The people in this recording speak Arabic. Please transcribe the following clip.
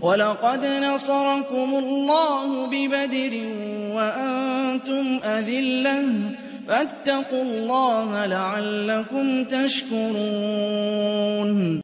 وَلَقَدْ نَصَرَكُمُ اللَّهُ بِبَدْرٍ وَأَنتُمْ أَذِلَّةٌ فَاتَّقُوا اللَّهَ لَعَلَّكُمْ تَشْكُرُونَ